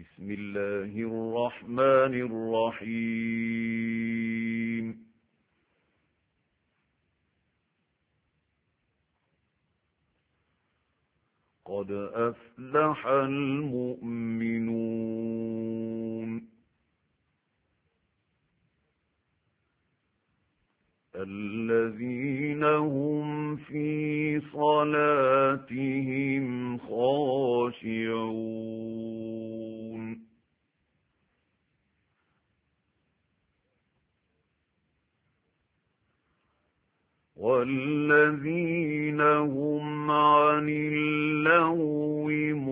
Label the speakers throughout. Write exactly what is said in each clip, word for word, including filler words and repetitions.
Speaker 1: بسم الله الرحمن الرحيم قد أفلح المؤمنون الذين هم في صلاتهم خاشعون والذين هم عن اللغو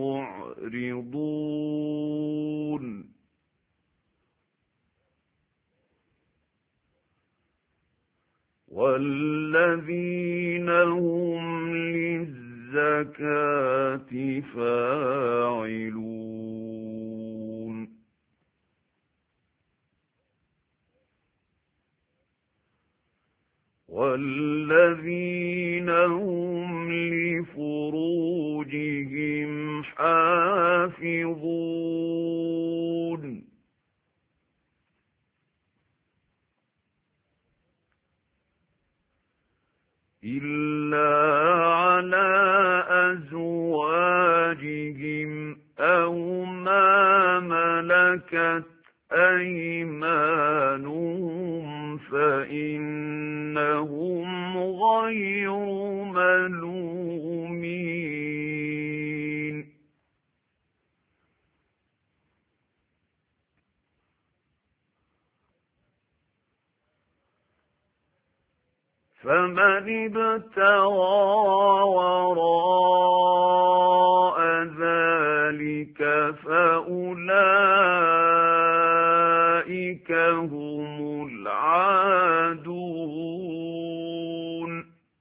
Speaker 1: معرضون والذين هم للزكاة فاعلون والذين هم لفروجهم حافظون إلا على أزواجهم أو ما ملكت أيمانهم فإنهم غير ملومين فمن ابتغى وراء ذلك فأولئك هم العادون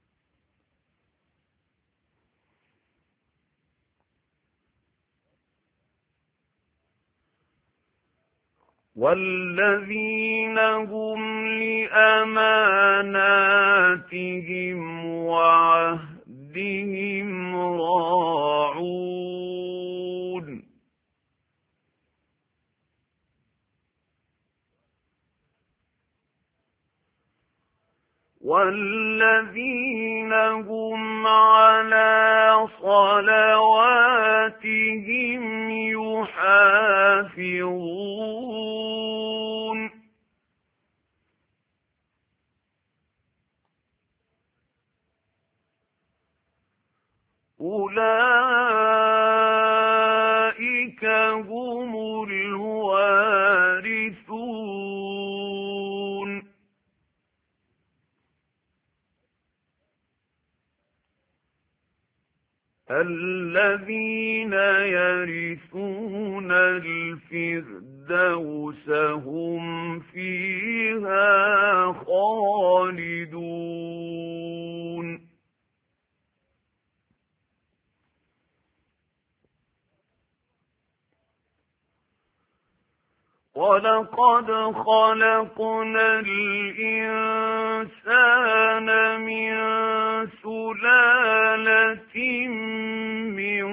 Speaker 1: والذين هم لأماناتهم وعهدهم راعون والذين هم على صلواتهم يحافظون أولئك هم الوارثون الذين يرثون الفردوس هم فيها خالدون ولقد خلقنا الإنسان من سلالة من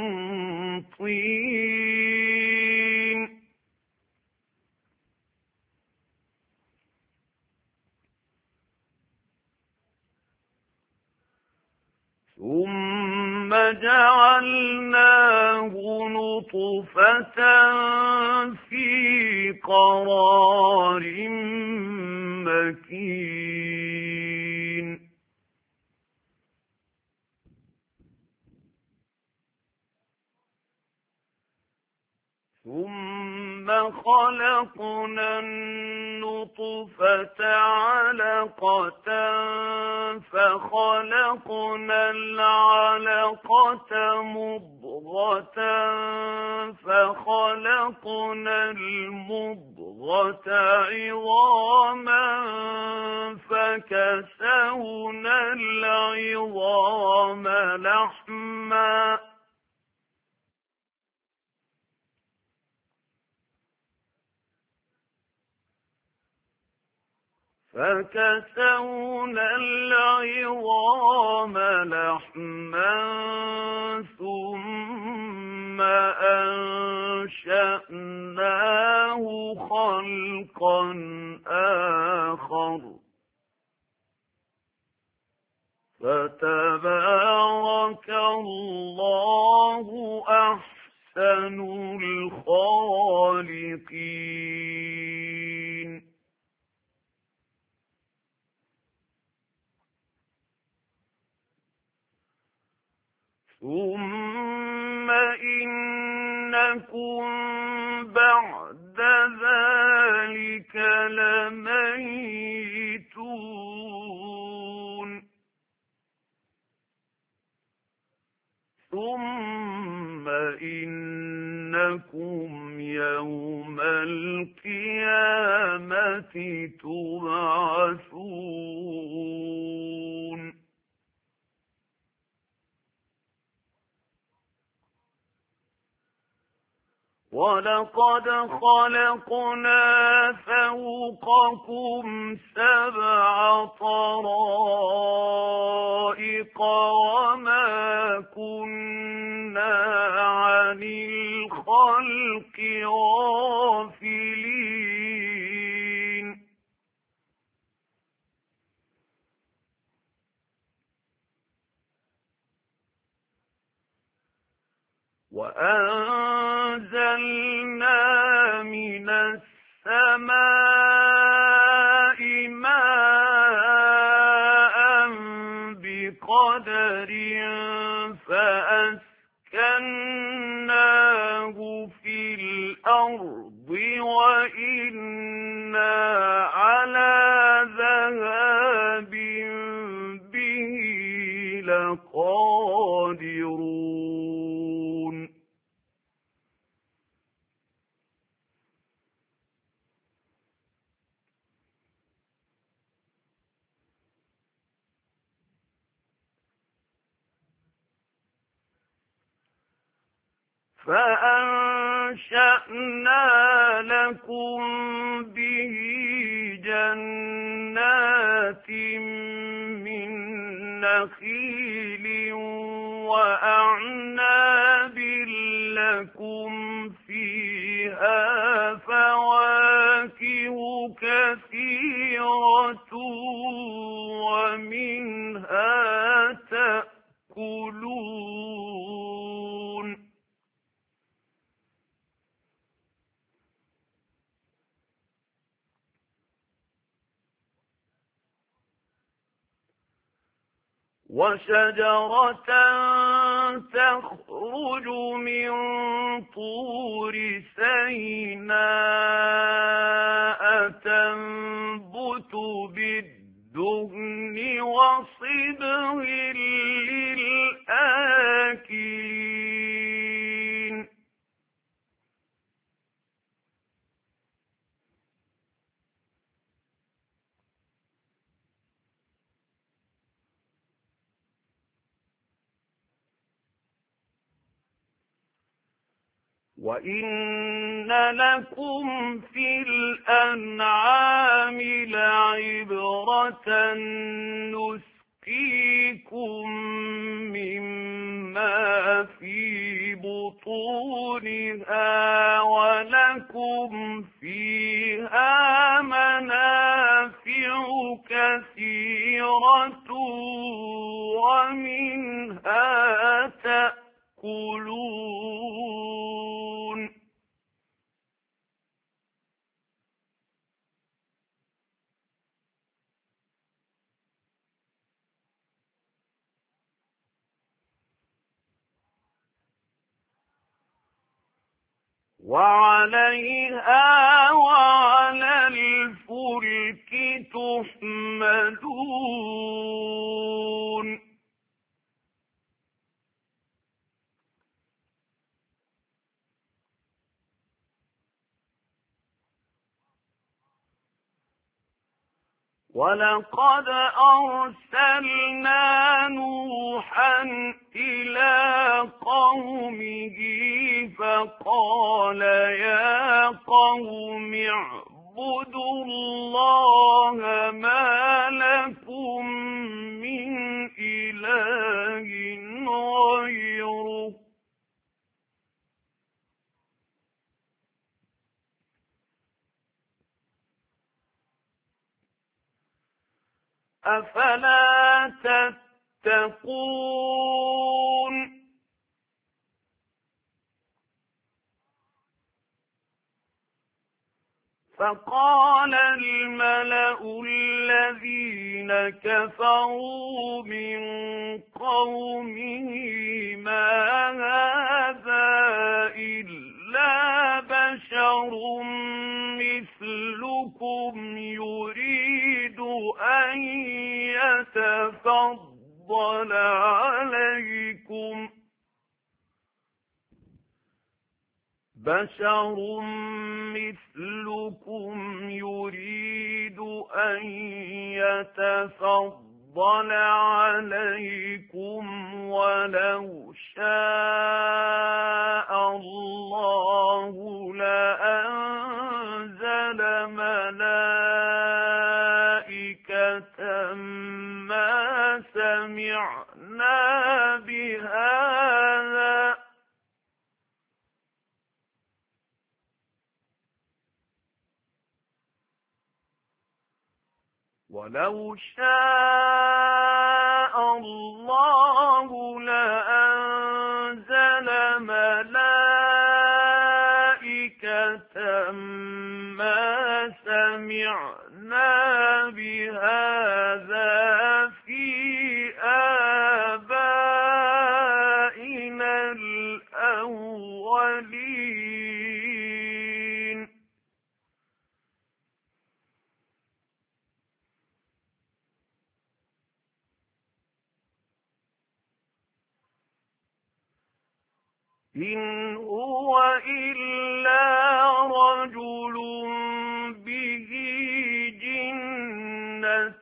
Speaker 1: طين ثم جعلناه نطفة في قرار مكين ثم خلقنا النطفة علقة فخلقنا العلقة مضغة فخلقنا المضغة عظاما فكسونا العظام لحما فكسونا العظام لحما ثم أنشأناه أنشأناه خلقا آخر فتبارك الله أحسن الخالقين. ثم إنكم بعد ذلك لميتون ثم إنكم يوم القيامة تبعثون. ولقد خلقنا فوقكم سبع طرائق وما كنا عن الخلق غافلين. وأنزلنا من السماء ماء بقدر فأسكناه في الأرض وإنا على ذهاب به لقادرون. فأنشأنا لكم به جنات من نخيل وأعناب لكم فيها فواكه كثيرة ومنها تأكلون. وشجرة تخرج من طور سيناء تنبت بالدهن وصبغ للآكلين. وَإِنَّ لَكُمْ فِي الْأَنْعَامِ لَعِبْرَةً نُسْقِيكُم مِّمَّا فِي بُطُونِهَا وَلَكُمْ فِيهَا مَنَافِعُ كَثِيرَةٌ وَمِنْهَا تَأْكُلُونَ. وَعَلَيْهَا وَعَلَى الْفُلْكِ تُحْمَلُونَ. وَلَقَدْ أَرْسَلْنَا نُوحًا إِلَىٰ قَوْمِهِ فَقَالَ يَا قَوْمِ اعْبُدُوا اللَّهَ مَا لَكُم مِّنْ إِلَٰهٍ غَيْرُهُ أفلا تتقون فقال الملأ الذين كفروا من قومه ما هذا إلا بشر مثلكم يريد أن يتفضل عليكم بشر مثلكم يريد أن يتفضل عليكم ولو شاء الله لأنزل ملائكة ما سمعنا بهذا ولو شاء الله لأنزل ملائكة ما سمعنا بهذا في آبائنا الأولين إن هو إلا رجل به جنة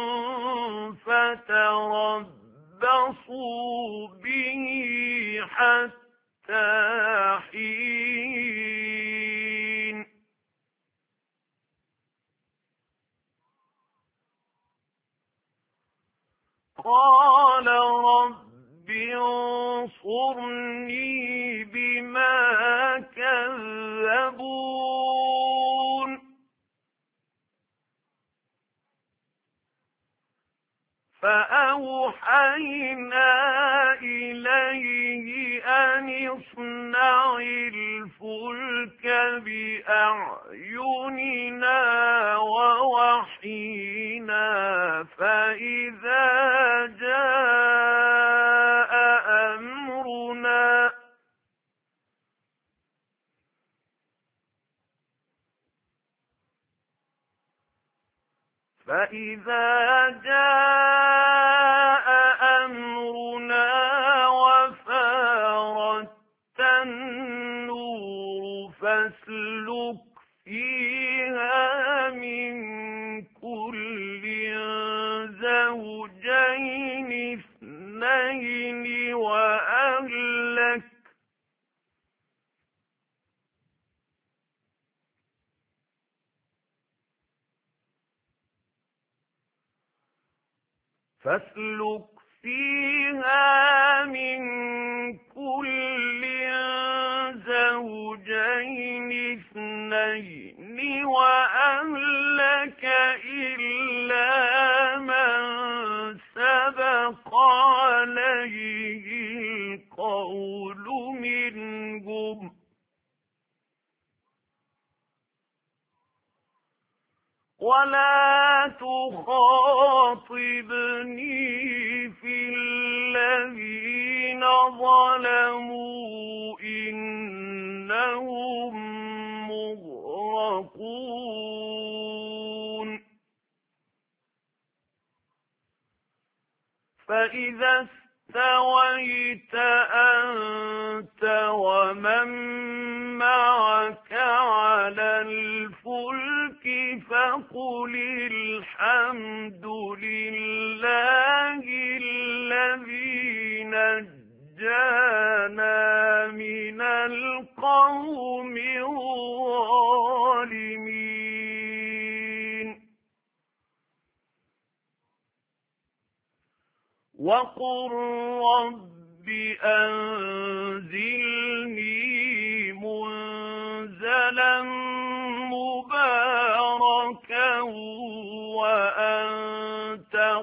Speaker 1: فتربصوا به حتى حين قال رب انصرني بما كذبون فأوحينا إليه أن اصنع الفلك بأعيننا ووحينا فإذا جاء أمرنا فإذا جاء أمرنا وفارت النور فاسلك فيها من كل زوجين اثنين وأهلك فاسلك فيها من كل زوجين اثنين وأهلك إلا من سبق عليه القول منهم ولا تخاطبني في الذين ظلموا إنهم مغرقون فإذا استويت أنت ومن معك على الفلك فقل الحمد لله الذي نجانا من القوم الظالمين وقل رب أنزلني منزلا مباركا وأنت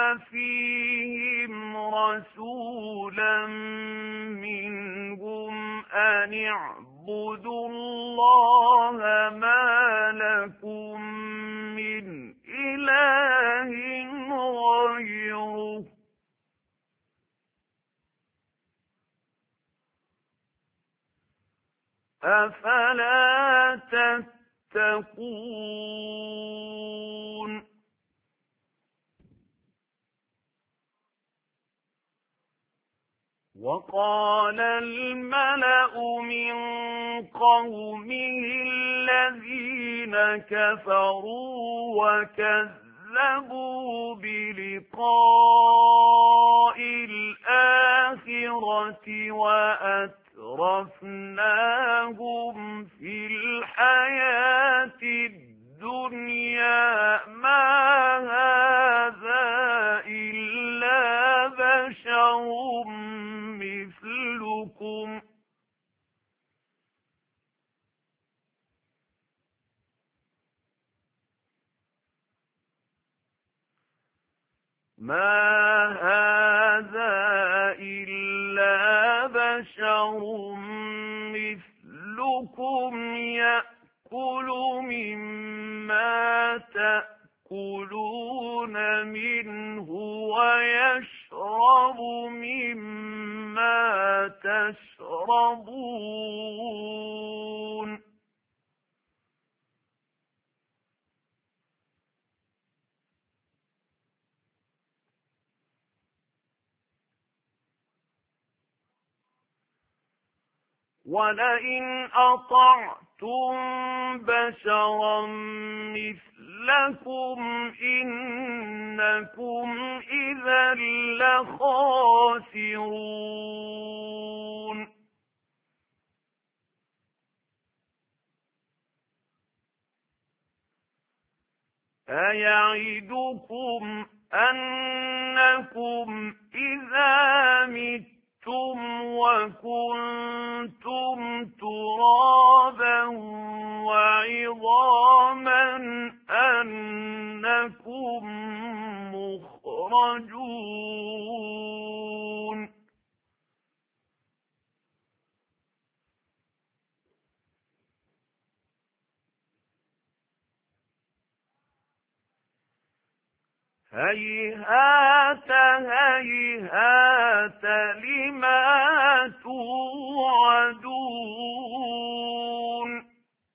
Speaker 1: فيهم رسولا منهم أن اعبدوا الله ما لكم من إله غيره أفلا تتقون وقال الملأ من قومه الذين كفروا وكذبوا بلقاء الآخرة وأترفناهم في الحياة الدنيا ما هذا إلا بشر مثلكم ما هذا إلا بشر مثلكم يأكل مما تأكلون منه ويشرب مما تشربون ولئن أطعتم بشرا مثلكم إنكم إذا لخاسرون أيعدكم أنكم إذا متم وكنتم ترابا وعظاما أنكم مخرجون هيهات هيهات لما توعدون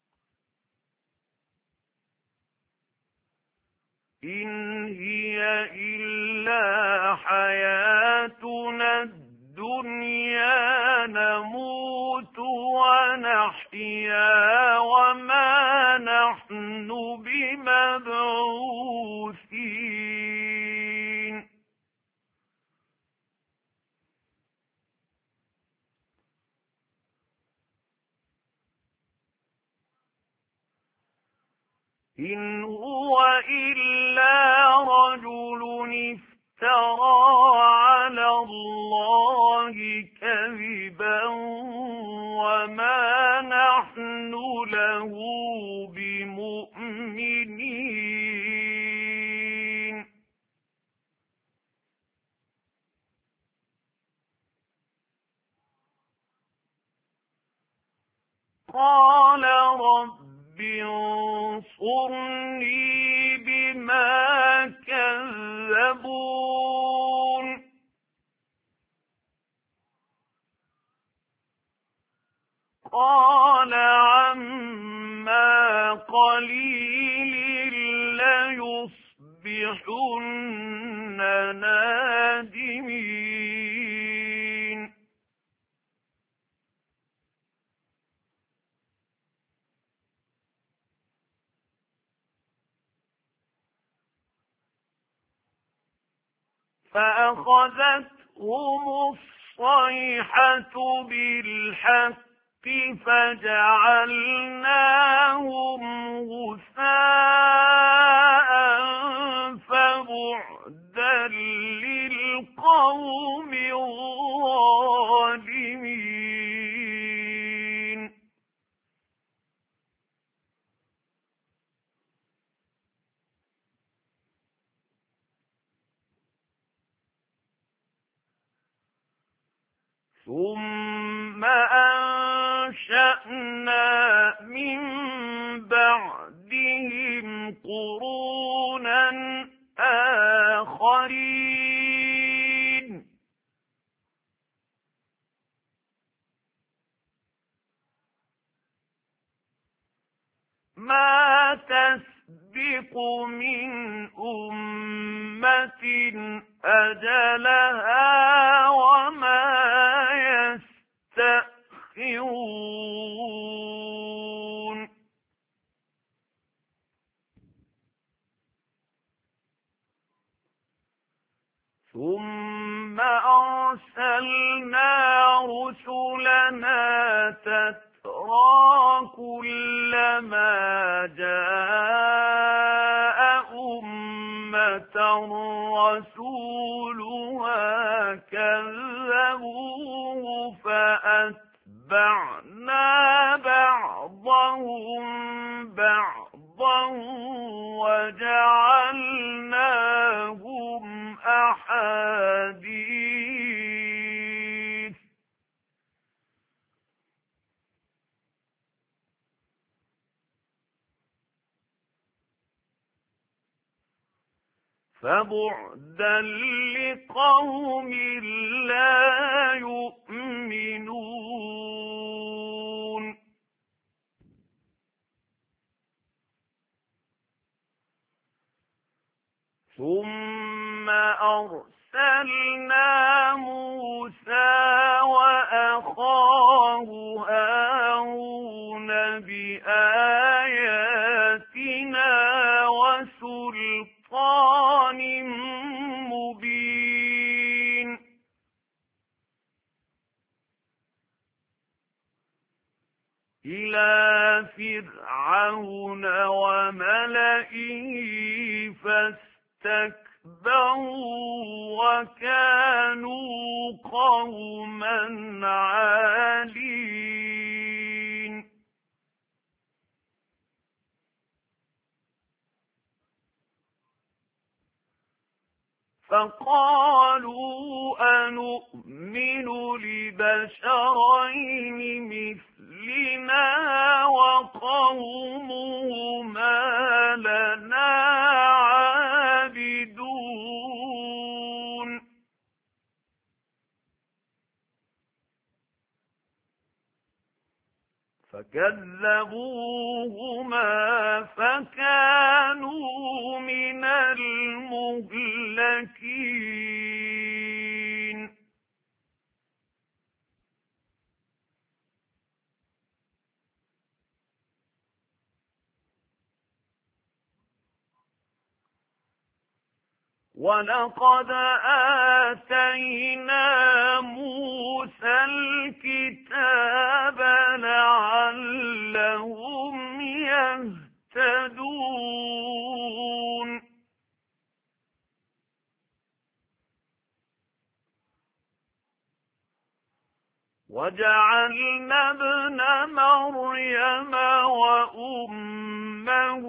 Speaker 1: إن هي إلا حياتنا الدنيا نموت ونحيا وما نحن بمبعوثين إن هو إلا رجل افترى على الله كذبا وما نحن له بمؤمنين قال رب انصرني بما كذبون قال عما قليل ليصبحن نادمين فأخذتهم الصيحة بالحق فجعلناهم غثاء فبعدا للقوم الظالمين ثم أنشأنا من بعدهم قرونا آخرين ما تسبق من أمة أجلها وما يستأخرون ثم أرسلنا رسلنا تترى كلما جاء أمة رسولها كذبوه فأتبعنا بعضهم بعضا وجعلناهم أحاديث فبعدا لقوم لا يؤمنون ثم أرسلنا موسى وأخاه هارون بآياتنا وسلطان مبين إلى فرعون وملئه فاستكبروا وكانوا قوما عالين فقالوا أنؤمن لبشرين مثلنا وقومهما لنا عابدون فكذبوهما فكانوا من المهلكين ولقد آتينا موسى الكتاب لعلهم يهتدون وجعلنا ابن مريم وأمه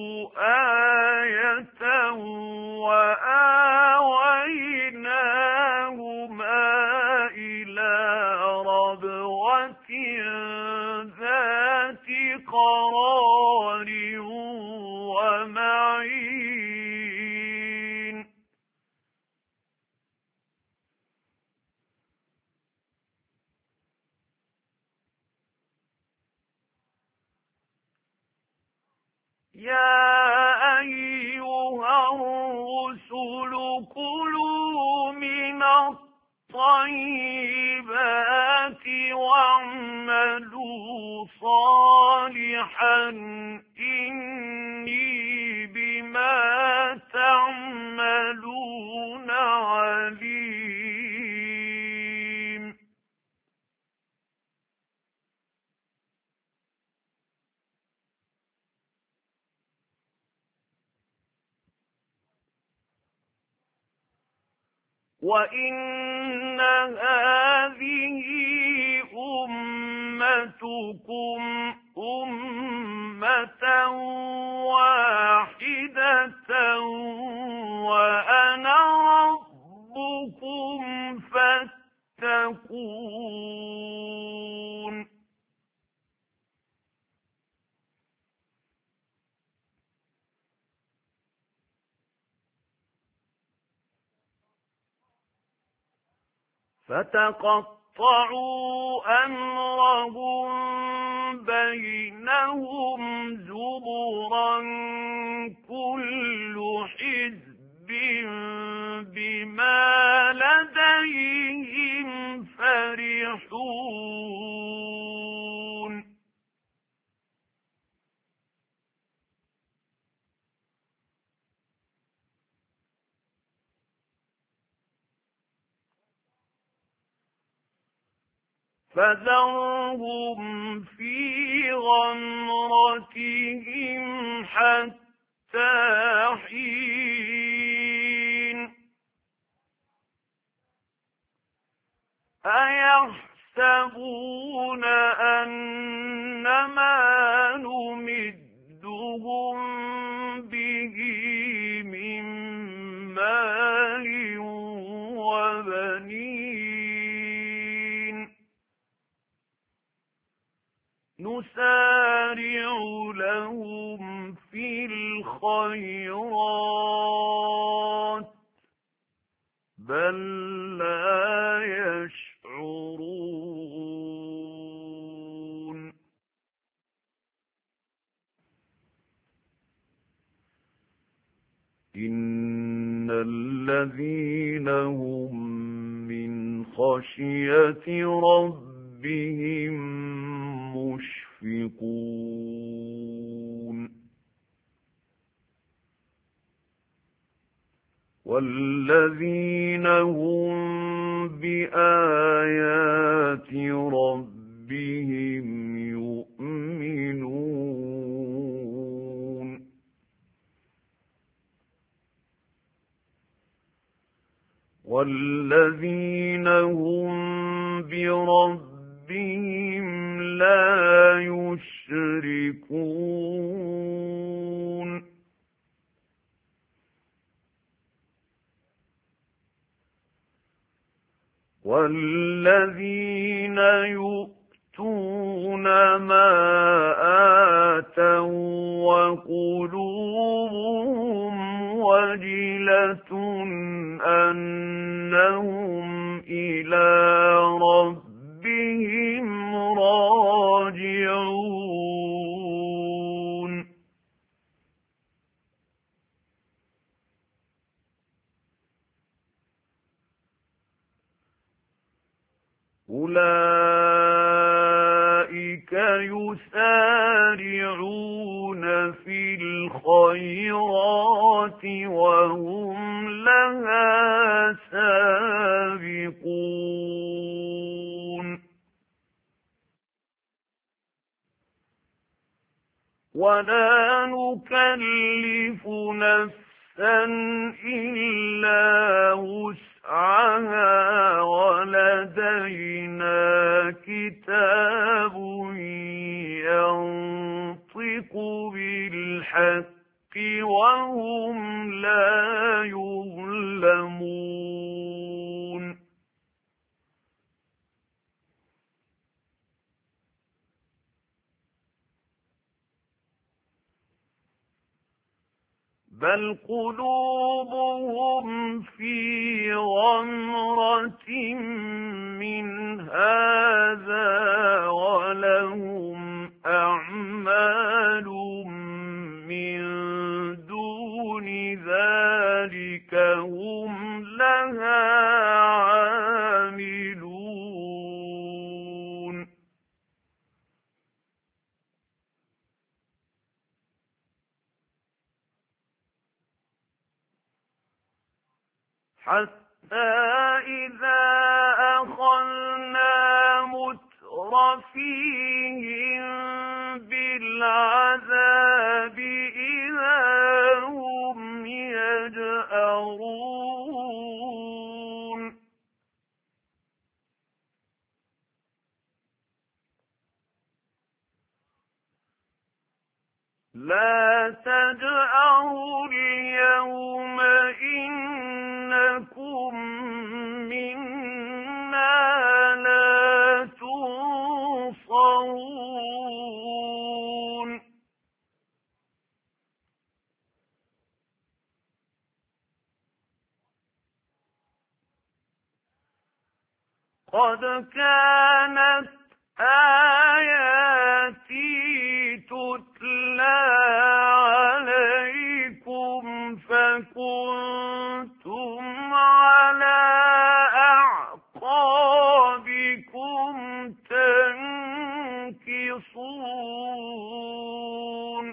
Speaker 1: آية وآويناهما إلى ربوة ذات قرار ومعين يا أيها الرسل كلوا من الطيبات واعملوا صالحا إني بما تعملون عليم وإن هذه أمتكم أمة واحدة وأنا ربكم فاتقون فتقطعوا أمرهم بينهم زبرا كل حزب بما لديهم فرحون فذرهم في غمرتهم حتى حين أيحسبون أنما نمدهم به من مال وبنين نسارع لهم في الخيرات بل لا يشعرون إن الذين هم من خشية ربهم مشفقون والذين هم بآيات ربهم يؤمنون والذين هم بربهم لا يشركون والذين يؤتون ما آتوا وقلوبهم وجلة أنهم إلى ربهم راجعون أولئك يسارعون في الخيرات وهم لها سابقون ولا نكلف نفسا إلا وسعها ولدينا كتاب ينطق بالحق وهم لا يظلمون بل قلوبهم في غمرة من هذا ولهم أعمال من دون ذلك هم لها عاملون حتى إذا أخذنا مترفيهم بالعذاب إذا هم يجأرون لا تجأروا اليوم إنكم منا لا تنصرون قد كانت آياتي تتلى عليكم فكنتم على أعقابكم تنكصون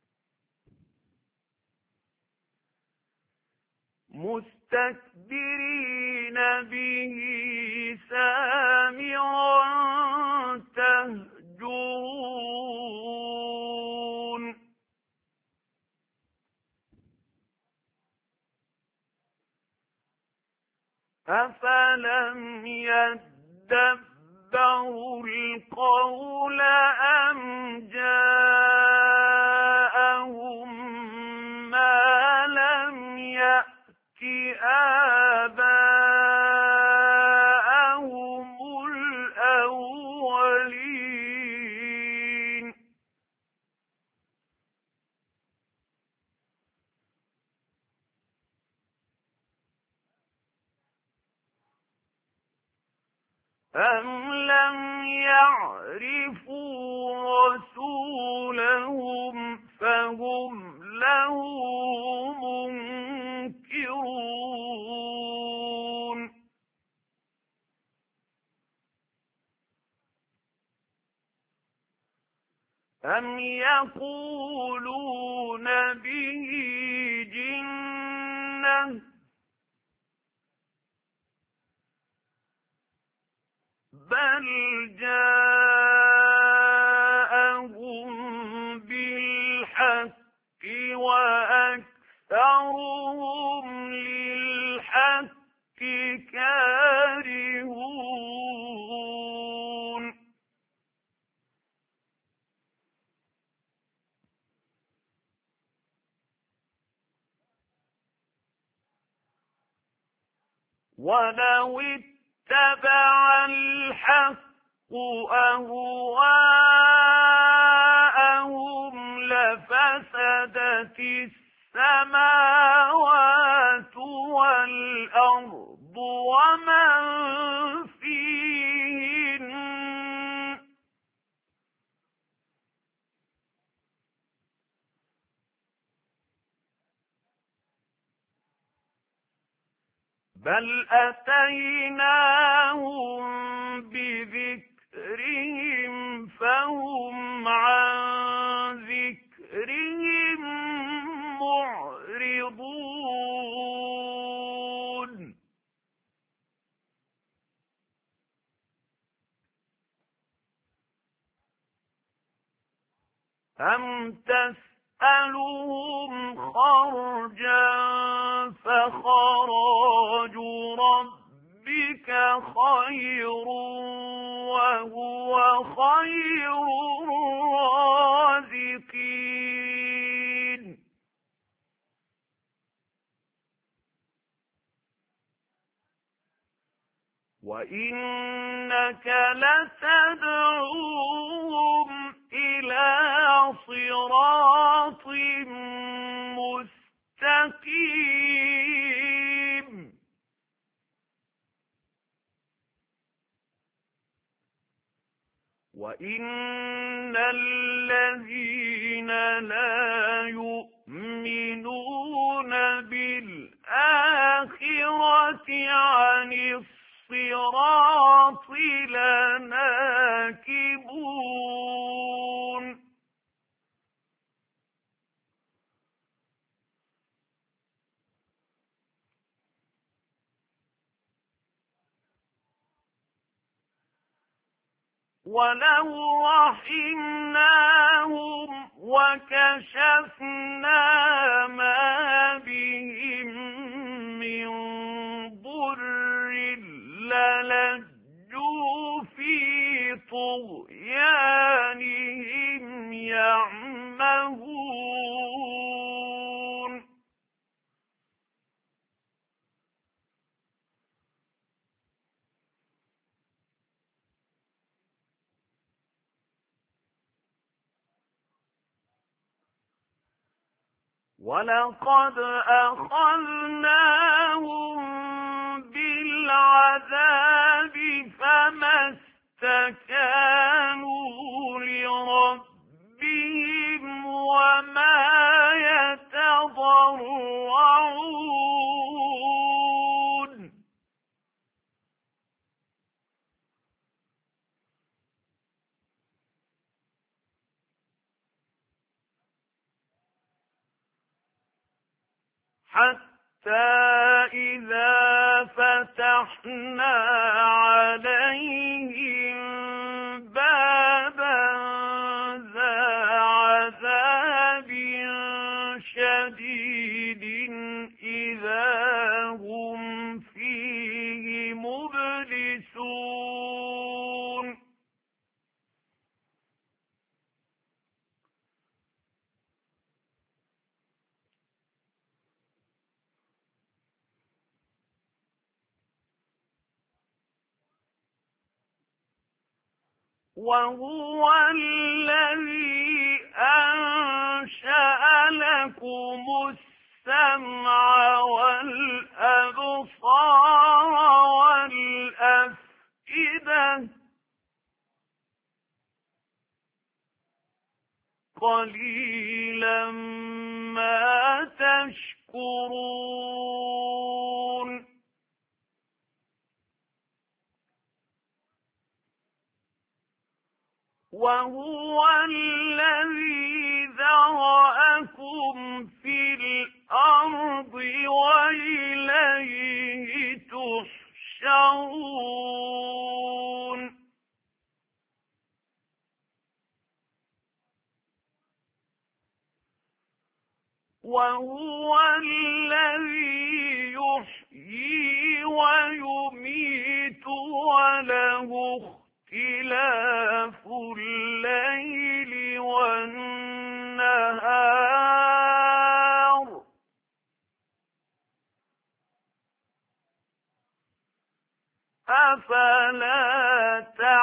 Speaker 1: مستكبرين به سامرا تهجرون أفلم يدبروا القول أم جاءهم ما لم يأت آباءهم الأولين أم لم يعرفوا رسولهم فهم له منكرون أم يقولون به جنة بل جاءهم بالحق وأكثرهم للحق كارهون ولو اتبع الحق أهواءهم لفسدت السماوات والأرض ومن فيهن بل أتيناهم بذكرهم فهم عن ذكرهم معرضون أم تسألهم خرجا فخراج ربك خير وهو خير الرازقين وإنك لتدعوهم إلى صراط مستقيم وإن الذين لا يؤمنون بالآخرة عن الصراط لناكبون ولو رحمناهم وكشفنا ما بهم من ضر للجوا في طغيانهم يعمهون ولقد أخذناهم بالعذاب اسْتَكَانُوا لِرَبِّهِمْ وَمَا يَتَضَرَّعُونَ حَتَّى إِذَا فَتَحْنَا عَلَيْهِم بَابًا ذَا عَذَابٍ شَدِيدٍ إِذَا هُمْ فِيهِ مُبْلِسُونَ وَهُوَ الَّذِي أَنشَأَ لَكُمُ السَّمْعَ وَالْأَبْصَارَ وَالْأَفْئِدَةَ قَلِيلًا مَا تَشْكُرُونَ وَهُوَ الَّذِي ذَرَأَكُمْ فِي الْأَرْضِ وَإِلَيْهِ تُحْشَرُونَ وَهُوَ الَّذِي يُحْيِي وَيُمِيتُ وَلَهُ اخْتِلَافُ اللَّيْلِ وَالنَّهَارِ أَفَلَا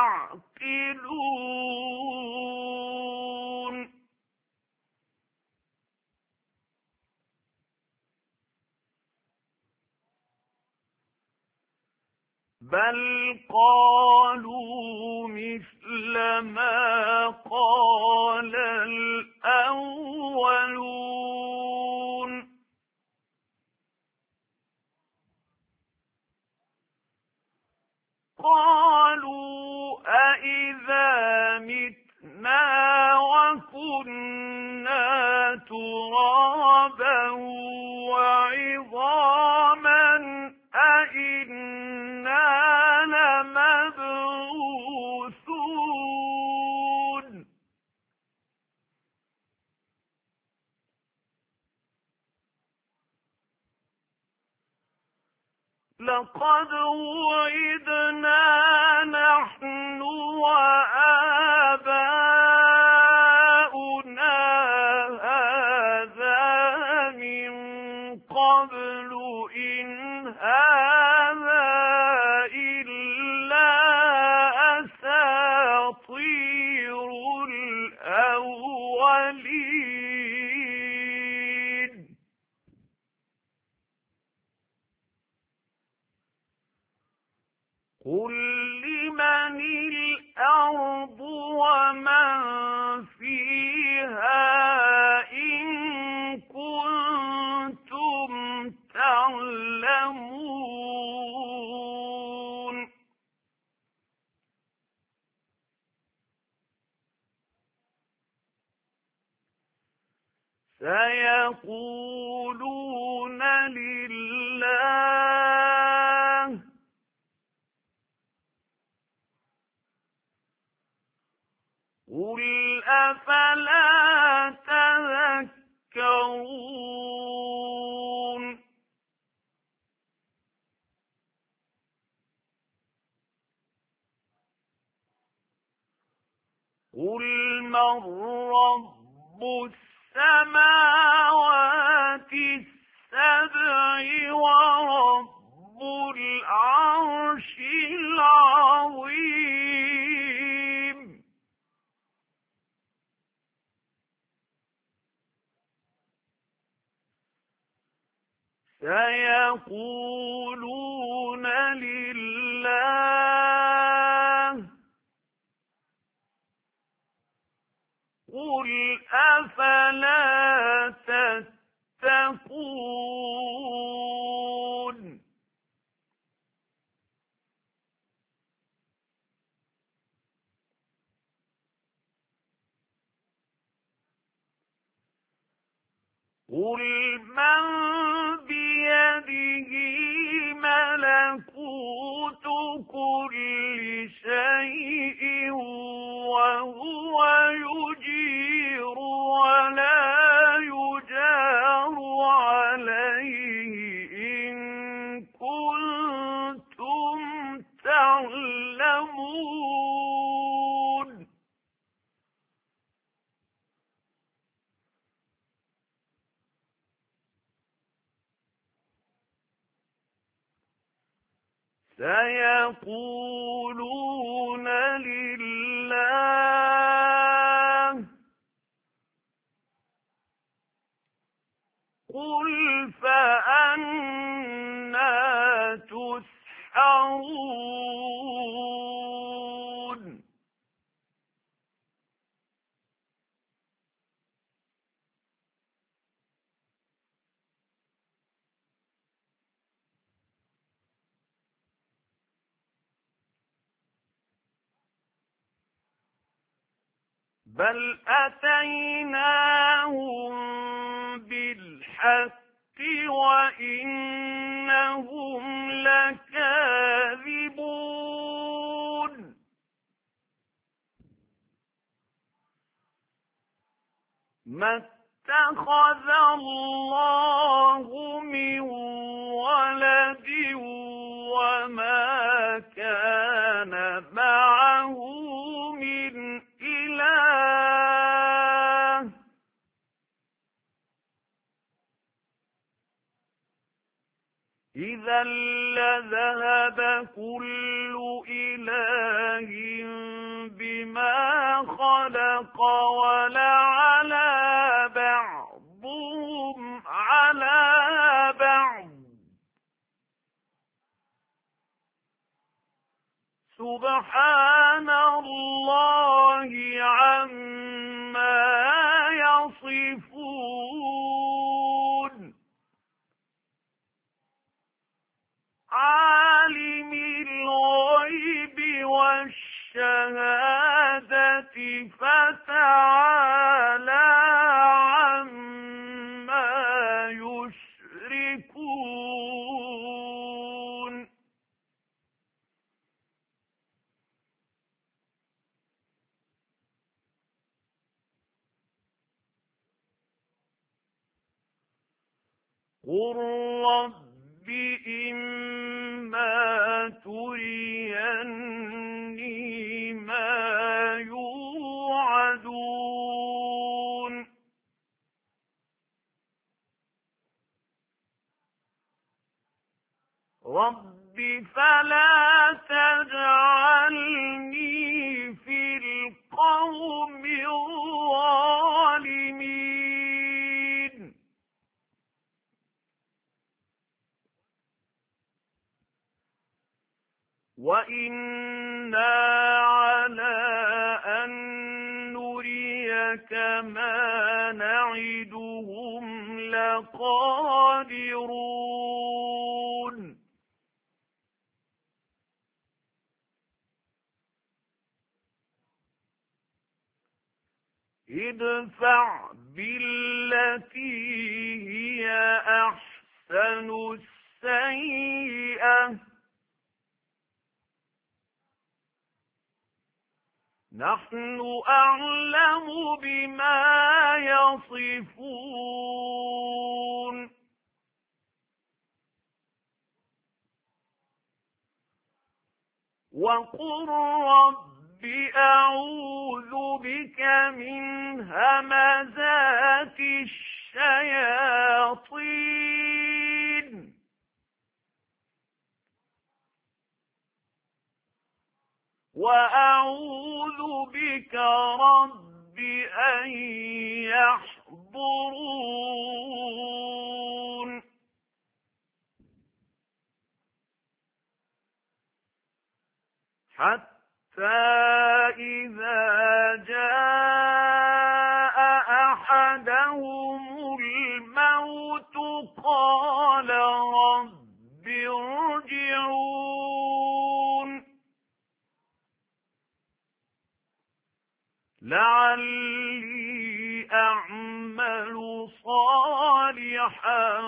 Speaker 1: تَعْقِلُونَ بَلْ قَالُوا مِثْلَ مَا قَالَ الْأَوَّلُونَ قَالُوا أَإِذَا مِتْنَا وَكُنَّا تُرَابًا وَعِظَامًا أَإِنَّا لَمَبْعُوثُونَ لَقَدْ وُعِدْنَا نَحْنُ وَآبَاؤُنَا هَذَا مِن قَبْلُ إِنْ هَذَا إِلَّا أَسَاطِيرُ الْأَوَّلِينَ قُل لِّمَنِ الْأَرْضُ وَمَن فِيهَا إِن كُنتُمْ تَعْلَمُونَ سَيَقُولُونَ لِلَّهِ قُلْ أَفَلَا تَذَكَّرُونَ قُلْ مَن رَّبُّ السَّمَاوَاتِ السَّبْعِ وَرَبُّ الْعَرْشِ الْعَظِيمِ سَيَقُولُونَ لِلَّهِ أفلا تتقون قل من بيده ملكوت كل شيء وهو يجير ولا يجار عليه إن كنتم تعلمون سيقولون لله قل فأنى تسحرون بل أتيناهم بالحق وإنهم لكاذبون ما اتخذ الله من ولد وما كان معه من إله إذا لذهب كل إله بما خلق ولعلى بعضهم على بعض سبحان الله عما يصفون عالم الغيب والشهادة فتعالى عما يشركون قل رب إما تريني ما يوعدون رب فلا تجعلني في القوم الظالمين وإنا على أن نريك ما نعدهم لقادرون ادفع بالتي هي أحسن السيئة نحن أعلم بما يصفون وقل رب أعوذ بك من همزات الشياطين وأعوذ بك رب أن يحضرون حتى إذا جاء لعلي أعمل صالحا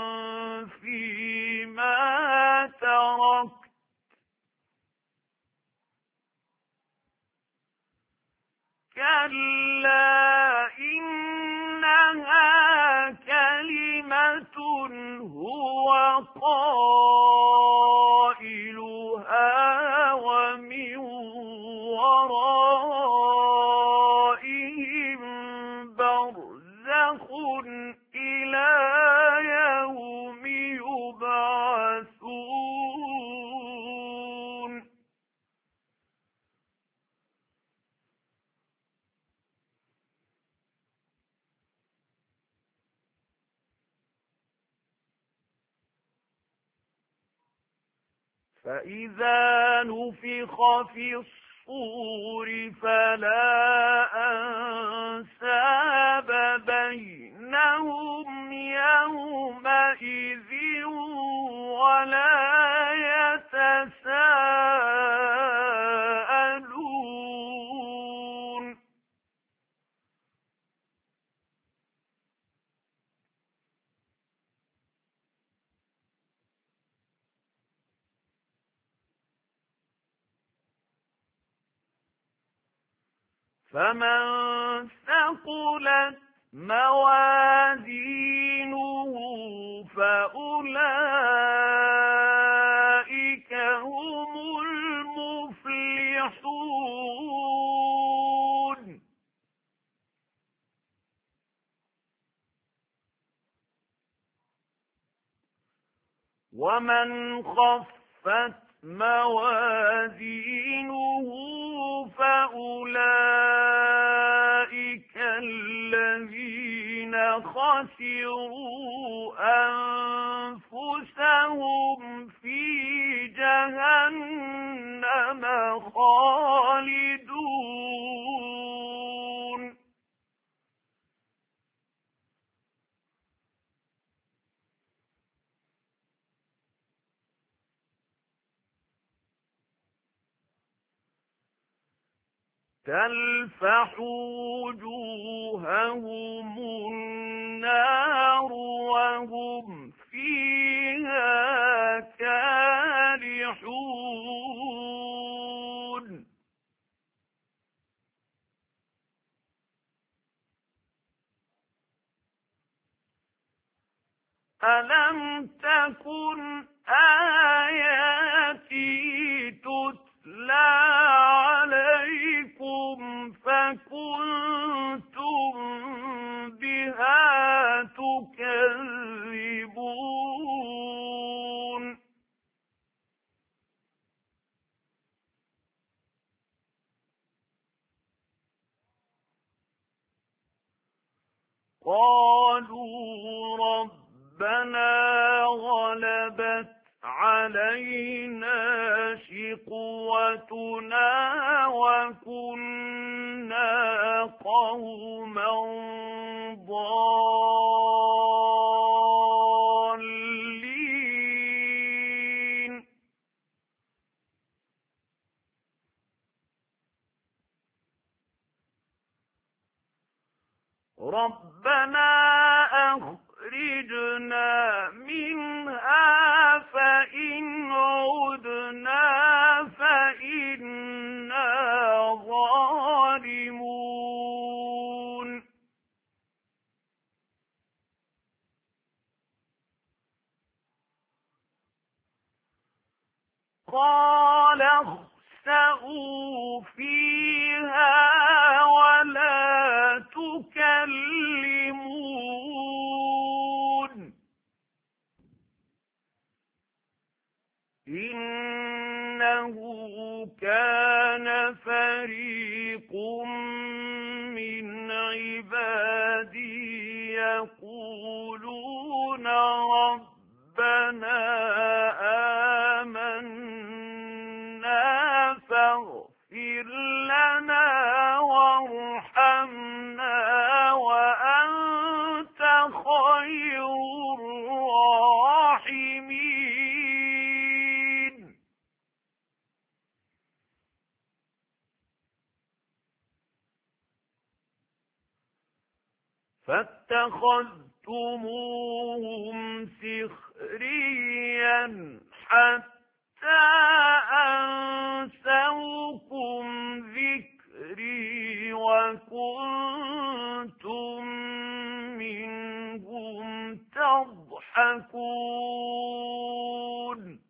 Speaker 1: فيما تركت كلا إنها كلمة هو قائلها ومن ورائهم برزخ إلى يوم يبعثون فإذا نفخ في الصور فلا أنساب بينهم يومئذ ولا يتساءلون فمن ثقلت موازينه فأولئك هم المفلحون ومن خفت موازينه فأولئك الذين خسروا أنفسهم في جهنم خالدون تلفح وجوههم النار وهم فيها كالحون ألم تكن آياتي تتلى عليكم فكنتم بها تكذبون قالوا ربنا غلبت علينا شقوتنا وكنا قوما ضالين ربنا أخرجنا منها فإن عدنا فإنا ظالمون قال اخسئوا فيها ولا تكلمون إنه كان فريق من عبادي يقولون ربنا آمنا فاغفر لنا وارحمنا وأنت خير الراحمين فاتخذتموهم سخريا حتى أنسوكم ذكري وكنتم منهم تضحكون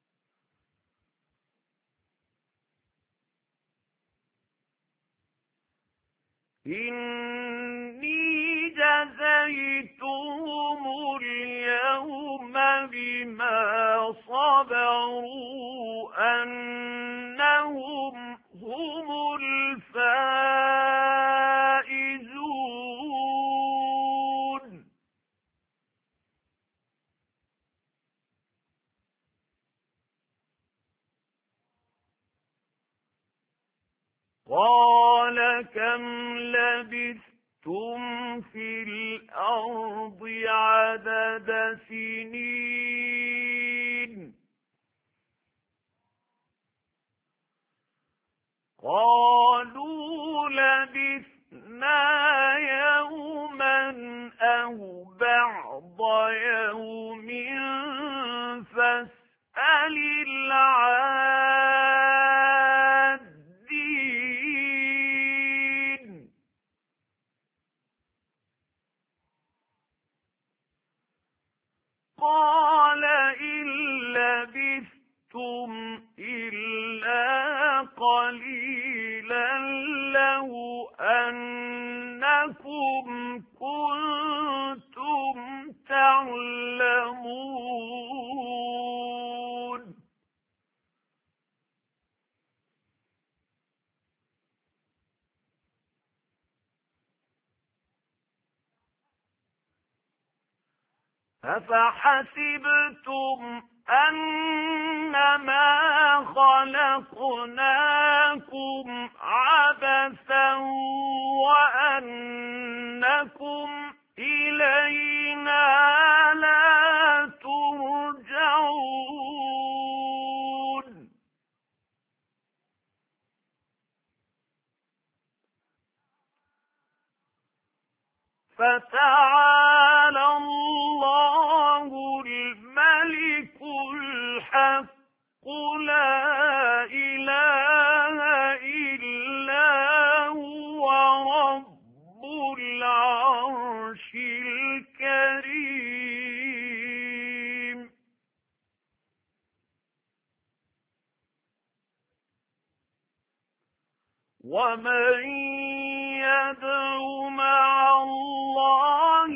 Speaker 1: إني جزيتهم اليوم بما صبروا أنهم هم الفائزون قال كم لبثتم في الأرض عدد سنين قالوا لبثنا يوما أو بعض يوم فاسأل العادين قال إن لبثتم إلا قليلا لو أنكم كنتم تعلمون أفحسبتم أنما خلقناكم عبثا وأنكم إلينا لا ترجعون فتعالى الله الملك الحق لا إله إلا هو رب العرش الكريم ومن يدع مع الله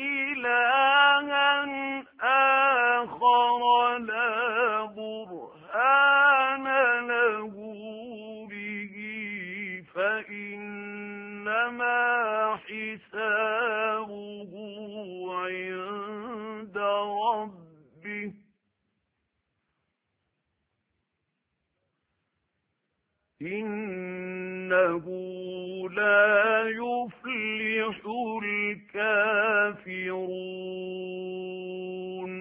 Speaker 1: إلها آخر لا برهان له به فإنما حسابه عند ربه إنه لا يفلح الكافرون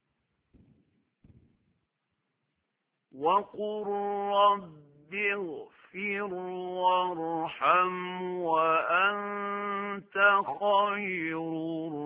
Speaker 1: وقل رب اغفر وارحم وأنت خير